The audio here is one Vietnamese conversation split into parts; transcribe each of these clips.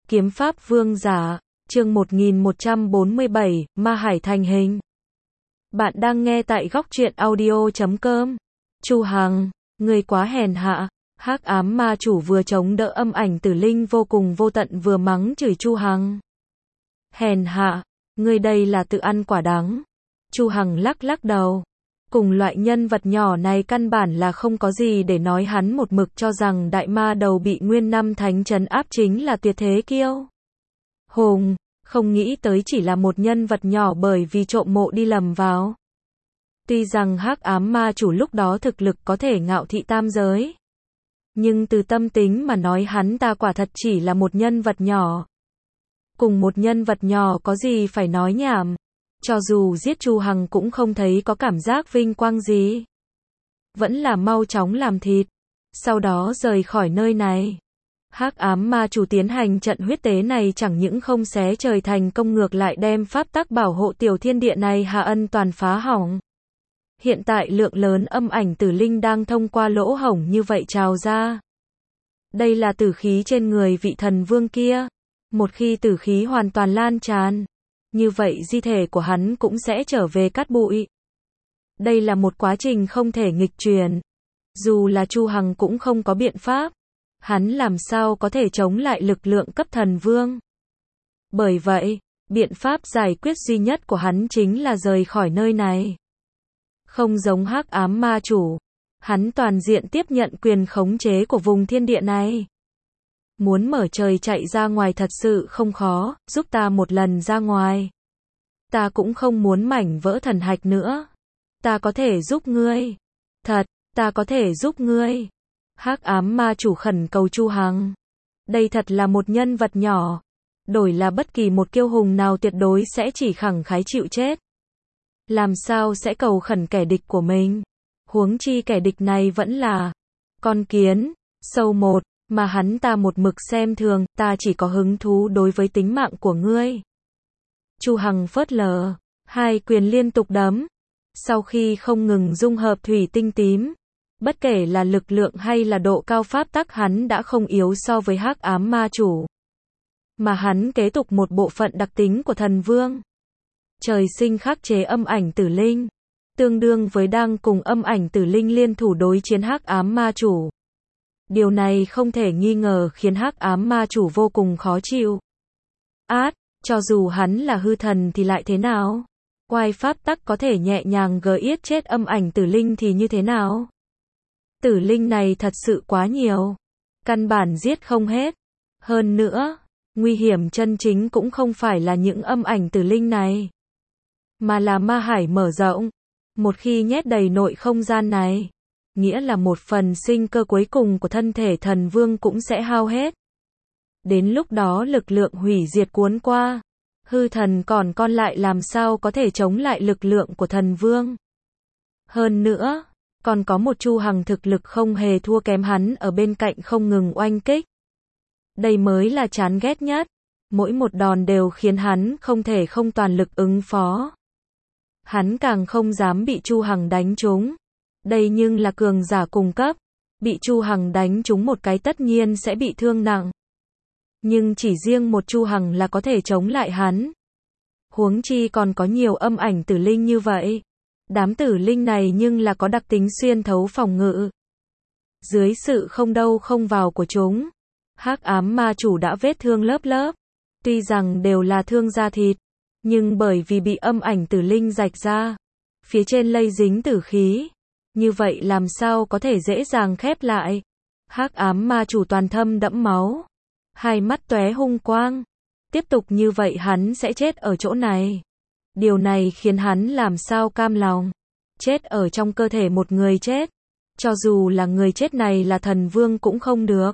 Kiếm pháp vương giả, chương 1147, Ma Hải thành hình. Bạn đang nghe tại góc truyện audio.com. Chu Hằng, ngươi quá hèn hạ. Hắc ám ma chủ vừa chống đỡ âm ảnh tử linh vô cùng vô tận vừa mắng chửi Chu Hằng. Hèn hạ, ngươi đây là tự ăn quả đắng. Chu Hằng lắc lắc đầu. Cùng loại nhân vật nhỏ này căn bản là không có gì để nói, hắn một mực cho rằng đại ma đầu bị Nguyên Năm Thánh trấn áp chính là tuyệt thế kiêu hùng, không nghĩ tới chỉ là một nhân vật nhỏ bởi vì trộm mộ đi lầm vào. Tuy rằng hắc ám ma chủ lúc đó thực lực có thể ngạo thị tam giới, nhưng từ tâm tính mà nói hắn ta quả thật chỉ là một nhân vật nhỏ. Cùng một nhân vật nhỏ có gì phải nói nhảm. Cho dù giết Chu Hằng cũng không thấy có cảm giác vinh quang gì. Vẫn là mau chóng làm thịt. Sau đó rời khỏi nơi này. Hắc ám ma chủ tiến hành trận huyết tế này chẳng những không xé trời thành công ngược lại đem pháp tắc bảo hộ tiểu thiên địa này hạ ân toàn phá hỏng. Hiện tại lượng lớn âm ảnh tử linh đang thông qua lỗ hổng như vậy trào ra. Đây là tử khí trên người vị thần vương kia. Một khi tử khí hoàn toàn lan tràn, như vậy di thể của hắn cũng sẽ trở về cát bụi. Đây là một quá trình không thể nghịch chuyển. Dù là Chu Hằng cũng không có biện pháp. Hắn làm sao có thể chống lại lực lượng cấp thần vương. Bởi vậy, biện pháp giải quyết duy nhất của hắn chính là rời khỏi nơi này. Không giống hắc ám ma chủ, hắn toàn diện tiếp nhận quyền khống chế của vùng thiên địa này. Muốn mở trời chạy ra ngoài thật sự không khó, giúp ta một lần ra ngoài. Ta cũng không muốn mảnh vỡ thần hạch nữa. Ta có thể giúp ngươi. Thật, ta có thể giúp ngươi. Hắc ám ma chủ khẩn cầu Chu Hằng. Đây thật là một nhân vật nhỏ. Đổi là bất kỳ một kiêu hùng nào tuyệt đối sẽ chỉ khẳng khái chịu chết. Làm sao sẽ cầu khẩn kẻ địch của mình. Huống chi kẻ địch này vẫn là con kiến, sâu một. Mà hắn ta một mực xem thường, ta chỉ có hứng thú đối với tính mạng của ngươi. Chu Hằng phớt lờ, hai quyền liên tục đấm. Sau khi không ngừng dung hợp thủy tinh tím, bất kể là lực lượng hay là độ cao pháp tắc hắn đã không yếu so với hắc ám ma chủ. Mà hắn kế tục một bộ phận đặc tính của thần vương. Trời sinh khắc chế âm ảnh tử linh, tương đương với đang cùng âm ảnh tử linh liên thủ đối chiến hắc ám ma chủ. Điều này không thể nghi ngờ khiến hắc ám ma chủ vô cùng khó chịu. Cho dù hắn là hư thần thì lại thế nào? Oai pháp tắc có thể nhẹ nhàng giết chết âm ảnh tử linh thì như thế nào? Tử linh này thật sự quá nhiều. Căn bản giết không hết. Hơn nữa, nguy hiểm chân chính cũng không phải là những âm ảnh tử linh này, mà là ma hải mở rộng. Một khi nhét đầy nội không gian này, nghĩa là một phần sinh cơ cuối cùng của thân thể thần vương cũng sẽ hao hết. Đến lúc đó lực lượng hủy diệt cuốn qua, hư thần còn lại làm sao có thể chống lại lực lượng của thần vương. Hơn nữa, còn có một Chu Hằng thực lực không hề thua kém hắn ở bên cạnh không ngừng oanh kích. Đây mới là chán ghét nhất. Mỗi một đòn đều khiến hắn không thể không toàn lực ứng phó. Hắn càng không dám bị Chu Hằng đánh trúng. Đây nhưng là cường giả cùng cấp, bị Chu Hằng đánh trúng một cái tất nhiên sẽ bị thương nặng. Nhưng chỉ riêng một Chu Hằng là có thể chống lại hắn. Huống chi còn có nhiều âm ảnh tử linh như vậy. Đám tử linh này nhưng là có đặc tính xuyên thấu phòng ngự. Dưới sự không đâu không vào của chúng, hắc ám ma chủ đã vết thương lớp lớp. Tuy rằng đều là thương da thịt, nhưng bởi vì bị âm ảnh tử linh rạch ra, phía trên lây dính tử khí. Như vậy làm sao có thể dễ dàng khép lại. Hắc ám ma chủ toàn thân đẫm máu, hai mắt tóe hung quang. Tiếp tục như vậy hắn sẽ chết ở chỗ này. Điều này khiến hắn làm sao cam lòng. Chết ở trong cơ thể một người chết. Cho dù là người chết này là thần vương cũng không được.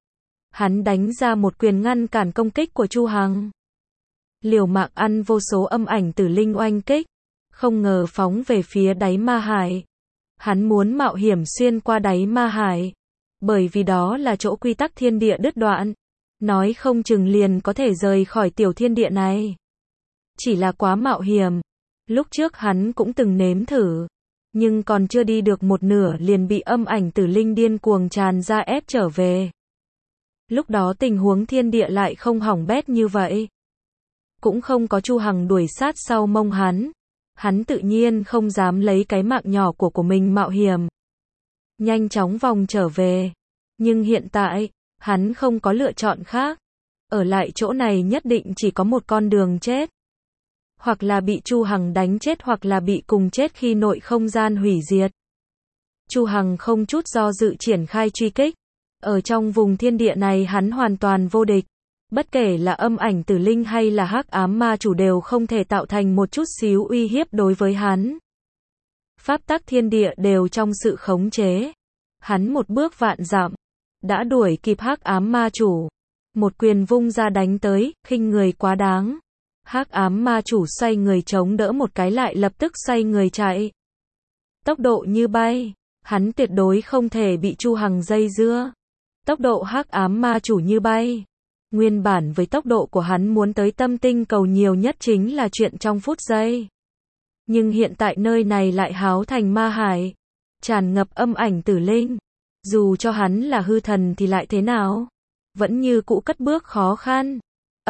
Hắn đánh ra một quyền ngăn cản công kích của Chu Hằng. Liều mạng ăn vô số âm ảnh tử linh oanh kích. Không ngờ phóng về phía đáy ma hải. Hắn muốn mạo hiểm xuyên qua đáy ma hải. Bởi vì đó là chỗ quy tắc thiên địa đứt đoạn. Nói không chừng liền có thể rời khỏi tiểu thiên địa này. Chỉ là quá mạo hiểm. Lúc trước hắn cũng từng nếm thử. Nhưng còn chưa đi được một nửa liền bị âm ảnh tử linh điên cuồng tràn ra ép trở về. Lúc đó tình huống thiên địa lại không hỏng bét như vậy. Cũng không có Chu Hằng đuổi sát sau mông hắn. Hắn tự nhiên không dám lấy cái mạng nhỏ của mình mạo hiểm. Nhanh chóng vòng trở về. Nhưng hiện tại, hắn không có lựa chọn khác. Ở lại chỗ này nhất định chỉ có một con đường chết. Hoặc là bị Chu Hằng đánh chết hoặc là bị cùng chết khi nội không gian hủy diệt. Chu Hằng không chút do dự triển khai truy kích. Ở trong vùng thiên địa này hắn hoàn toàn vô địch. Bất kể là âm ảnh tử linh hay là hắc ám ma chủ đều không thể tạo thành một chút xíu uy hiếp đối với hắn. Pháp tắc thiên địa đều trong sự khống chế. Hắn một bước vạn dặm, đã đuổi kịp hắc ám ma chủ. Một quyền vung ra đánh tới, khinh người quá đáng. Hắc ám ma chủ xoay người chống đỡ một cái lại lập tức xoay người chạy. Tốc độ như bay, hắn tuyệt đối không thể bị Chu Hằng dây dưa. Tốc độ hắc ám ma chủ như bay. Nguyên bản với tốc độ của hắn muốn tới tâm tinh cầu nhiều nhất chính là chuyện trong phút giây. Nhưng hiện tại nơi này lại háo thành ma hải. Tràn ngập âm ảnh tử linh. Dù cho hắn là hư thần thì lại thế nào? Vẫn như cũ cất bước khó khăn.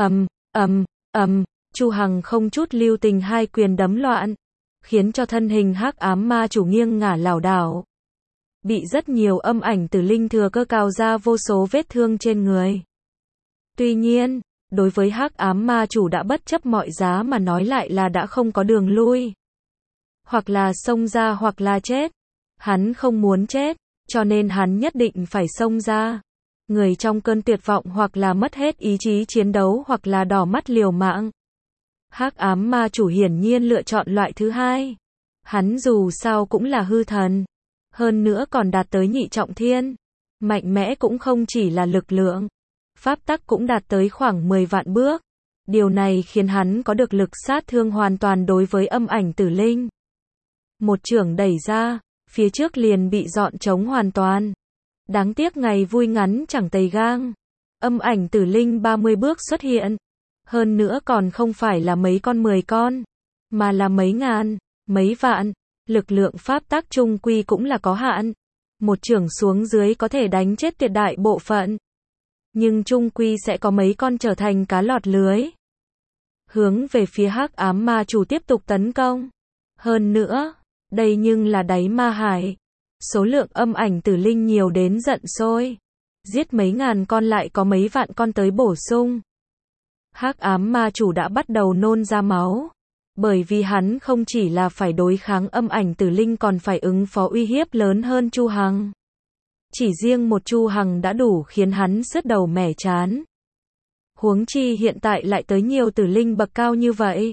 Chu Hằng không chút lưu tình hai quyền đấm loạn. Khiến cho thân hình hắc ám ma chủ nghiêng ngả lảo đảo. Bị rất nhiều âm ảnh tử linh thừa cơ cào ra vô số vết thương trên người. Tuy nhiên, đối với hắc ám ma chủ đã bất chấp mọi giá mà nói lại là đã không có đường lui. Hoặc là xông ra hoặc là chết. Hắn không muốn chết, cho nên hắn nhất định phải xông ra. Người trong cơn tuyệt vọng hoặc là mất hết ý chí chiến đấu hoặc là đỏ mắt liều mạng. Hắc ám ma chủ hiển nhiên lựa chọn loại thứ hai. Hắn dù sao cũng là hư thần. Hơn nữa còn đạt tới nhị trọng thiên. Mạnh mẽ cũng không chỉ là lực lượng. Pháp tắc cũng đạt tới khoảng 10 vạn bước. Điều này khiến hắn có được lực sát thương hoàn toàn đối với âm ảnh tử linh. Một chưởng đẩy ra, phía trước liền bị dọn trống hoàn toàn. Đáng tiếc ngày vui ngắn chẳng tày gang. Âm ảnh tử linh 30 bước xuất hiện. Hơn nữa còn không phải là mấy con 10 con, mà là mấy ngàn, mấy vạn. Lực lượng pháp tắc chung quy cũng là có hạn. Một chưởng xuống dưới có thể đánh chết tuyệt đại bộ phận. Nhưng chung quy sẽ có mấy con trở thành cá lọt lưới. Hướng về phía hắc ám ma chủ tiếp tục tấn công. Hơn nữa, đây nhưng là đáy ma hải. Số lượng âm ảnh tử linh nhiều đến giận sôi. Giết mấy ngàn con lại có mấy vạn con tới bổ sung. Hắc ám ma chủ đã bắt đầu nôn ra máu. Bởi vì hắn không chỉ là phải đối kháng âm ảnh tử linh còn phải ứng phó uy hiếp lớn hơn Chu Hằng. Chỉ riêng một Chu Hằng đã đủ khiến hắn sứt đầu mẻ trán. Huống chi hiện tại lại tới nhiều tử linh bậc cao như vậy.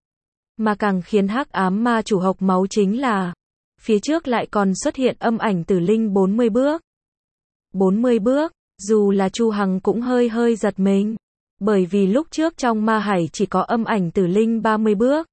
Mà càng khiến hắc ám ma chủ hộc máu chính là phía trước lại còn xuất hiện âm ảnh tử linh 40 bước. 40 bước, dù là Chu Hằng cũng hơi giật mình. Bởi vì lúc trước trong ma hải chỉ có âm ảnh tử linh 30 bước.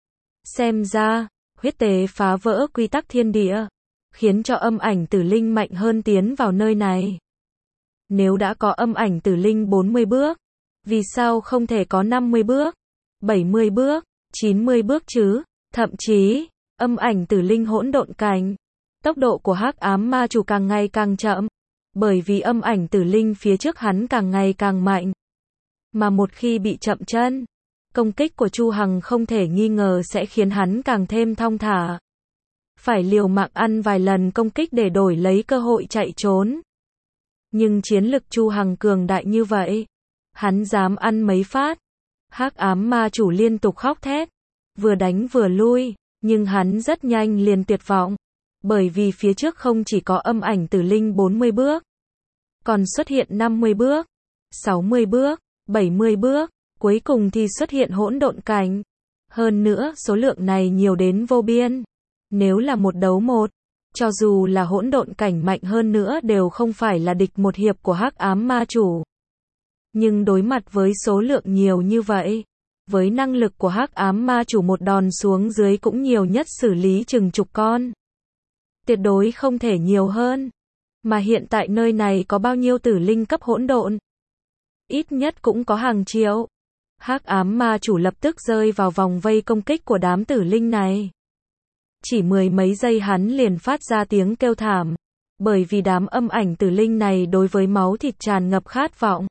Xem ra, huyết tế phá vỡ quy tắc thiên địa, khiến cho âm ảnh tử linh mạnh hơn tiến vào nơi này. Nếu đã có âm ảnh tử linh 40 bước, vì sao không thể có 50 bước, 70 bước, 90 bước chứ? Thậm chí, âm ảnh tử linh hỗn độn cảnh, tốc độ của hắc ám ma chủ càng ngày càng chậm, bởi vì âm ảnh tử linh phía trước hắn càng ngày càng mạnh. Mà một khi bị chậm chân, công kích của Chu Hằng không thể nghi ngờ sẽ khiến hắn càng thêm thong thả. Phải liều mạng ăn vài lần công kích để đổi lấy cơ hội chạy trốn. Nhưng chiến lực Chu Hằng cường đại như vậy, hắn dám ăn mấy phát. Hắc ám ma chủ liên tục khóc thét, vừa đánh vừa lui, nhưng hắn rất nhanh liền tuyệt vọng. Bởi vì phía trước không chỉ có âm ảnh tử linh 40 bước, còn xuất hiện 50 bước, 60 bước, 70 bước, cuối cùng thì xuất hiện hỗn độn cảnh. Hơn nữa, số lượng này nhiều đến vô biên. Nếu là một đấu một, cho dù là hỗn độn cảnh mạnh hơn nữa đều không phải là địch một hiệp của hắc ám ma chủ. Nhưng đối mặt với số lượng nhiều như vậy, với năng lực của hắc ám ma chủ một đòn xuống dưới cũng nhiều nhất xử lý chừng chục con. Tuyệt đối không thể nhiều hơn. Mà hiện tại nơi này có bao nhiêu tử linh cấp hỗn độn? Ít nhất cũng có hàng triệu. Hắc ám ma chủ lập tức rơi vào vòng vây công kích của đám tử linh này. Chỉ mười mấy giây hắn liền phát ra tiếng kêu thảm. Bởi vì đám âm ảnh tử linh này đối với máu thịt tràn ngập khát vọng,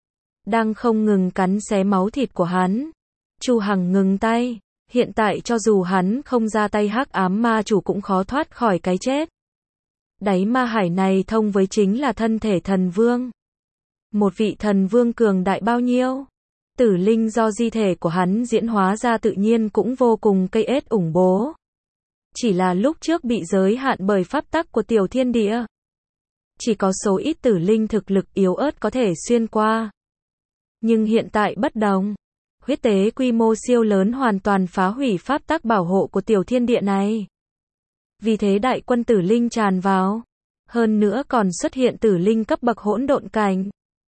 đang không ngừng cắn xé máu thịt của hắn. Chu Hằng ngừng tay, hiện tại cho dù hắn không ra tay hắc ám ma chủ cũng khó thoát khỏi cái chết. Đáy ma hải này thông với chính là thân thể thần vương. Một vị thần vương cường đại bao nhiêu? Tử linh do di thể của hắn diễn hóa ra tự nhiên cũng vô cùng cây ết ủng bố. Chỉ là lúc trước bị giới hạn bởi pháp tắc của tiểu thiên địa. Chỉ có số ít tử linh thực lực yếu ớt có thể xuyên qua. Nhưng hiện tại bất đồng. Huyết tế quy mô siêu lớn hoàn toàn phá hủy pháp tắc bảo hộ của tiểu thiên địa này. Vì thế đại quân tử linh tràn vào. Hơn nữa còn xuất hiện tử linh cấp bậc hỗn độn cảnh.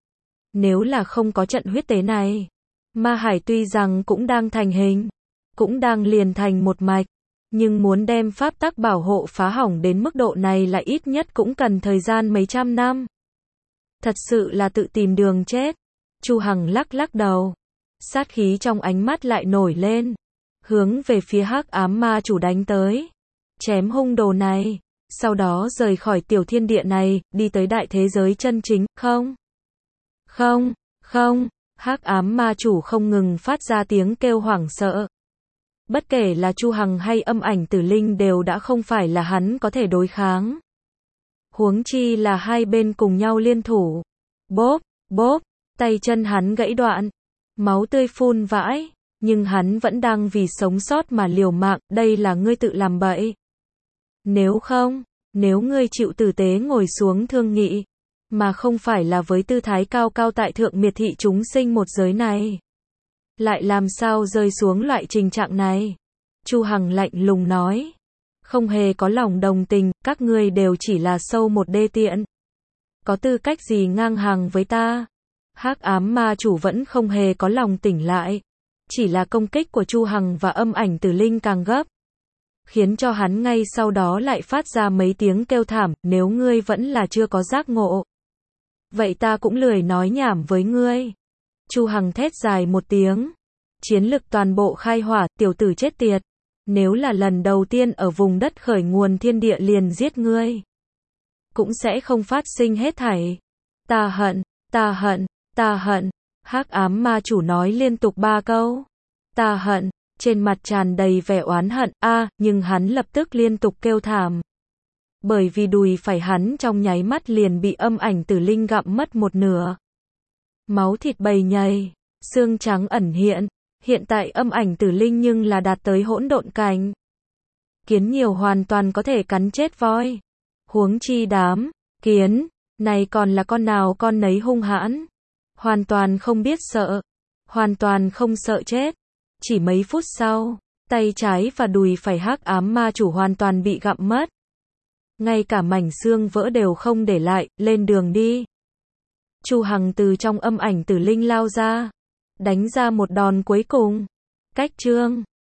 Nếu là không có trận huyết tế này, ma hải tuy rằng cũng đang thành hình, cũng đang liền thành một mạch, nhưng muốn đem pháp tắc bảo hộ phá hỏng đến mức độ này là ít nhất cũng cần thời gian mấy trăm năm. Thật sự là tự tìm đường chết. Chu Hằng lắc lắc đầu. Sát khí trong ánh mắt lại nổi lên. Hướng về phía hắc ám ma chủ đánh tới. Chém hung đồ này. Sau đó rời khỏi tiểu thiên địa này, đi tới đại thế giới chân chính, không? Không, không, hắc ám ma chủ không ngừng phát ra tiếng kêu hoảng sợ. Bất kể là Chu Hằng hay âm ảnh tử linh đều đã không phải là hắn có thể đối kháng. Huống chi là hai bên cùng nhau liên thủ. Bốp, bốp, tay chân hắn gãy đoạn. Máu tươi phun vãi, nhưng hắn vẫn đang vì sống sót mà liều mạng, đây là ngươi tự làm bậy. Nếu không, nếu ngươi chịu tử tế ngồi xuống thương nghị, mà không phải là với tư thái cao cao tại thượng miệt thị chúng sinh một giới này, lại làm sao rơi xuống loại trình trạng này? Chu Hằng lạnh lùng nói, không hề có lòng đồng tình, các ngươi đều chỉ là sâu một đê tiện. Có tư cách gì ngang hàng với ta? Hắc ám ma chủ vẫn không hề có lòng tỉnh lại. Chỉ là công kích của Chu Hằng và âm ảnh tử linh càng gấp, khiến cho hắn ngay sau đó lại phát ra mấy tiếng kêu thảm, nếu ngươi vẫn là chưa có giác ngộ, vậy ta cũng lười nói nhảm với ngươi. Chu Hằng thét dài một tiếng, chiến lực toàn bộ khai hỏa, tiểu tử chết tiệt. Nếu là lần đầu tiên ở vùng đất khởi nguồn thiên địa liền giết ngươi, cũng sẽ không phát sinh hết thảy. Ta hận, ta hận, ta hận. Hắc ám ma chủ nói liên tục 3 câu. Ta hận, trên mặt tràn đầy vẻ oán hận, nhưng hắn lập tức liên tục kêu thảm. Bởi vì đùi phải hắn trong nháy mắt liền bị âm ảnh tử linh gặm mất một nửa. Máu thịt bầy nhầy, xương trắng ẩn hiện. Hiện tại âm ảnh tử linh nhưng là đạt tới hỗn độn cảnh. Kiến nhiều hoàn toàn có thể cắn chết voi. Huống chi đám kiến này còn là con nào con nấy hung hãn. Hoàn toàn không biết sợ. Hoàn toàn không sợ chết. Chỉ mấy phút sau, tay trái và đùi phải hắc ám ma chủ hoàn toàn bị gặm mất. Ngay cả mảnh xương vỡ đều không để lại, lên đường đi. Chu Hằng từ trong âm ảnh tử linh lao ra, đánh ra một đòn cuối cùng. Cách chương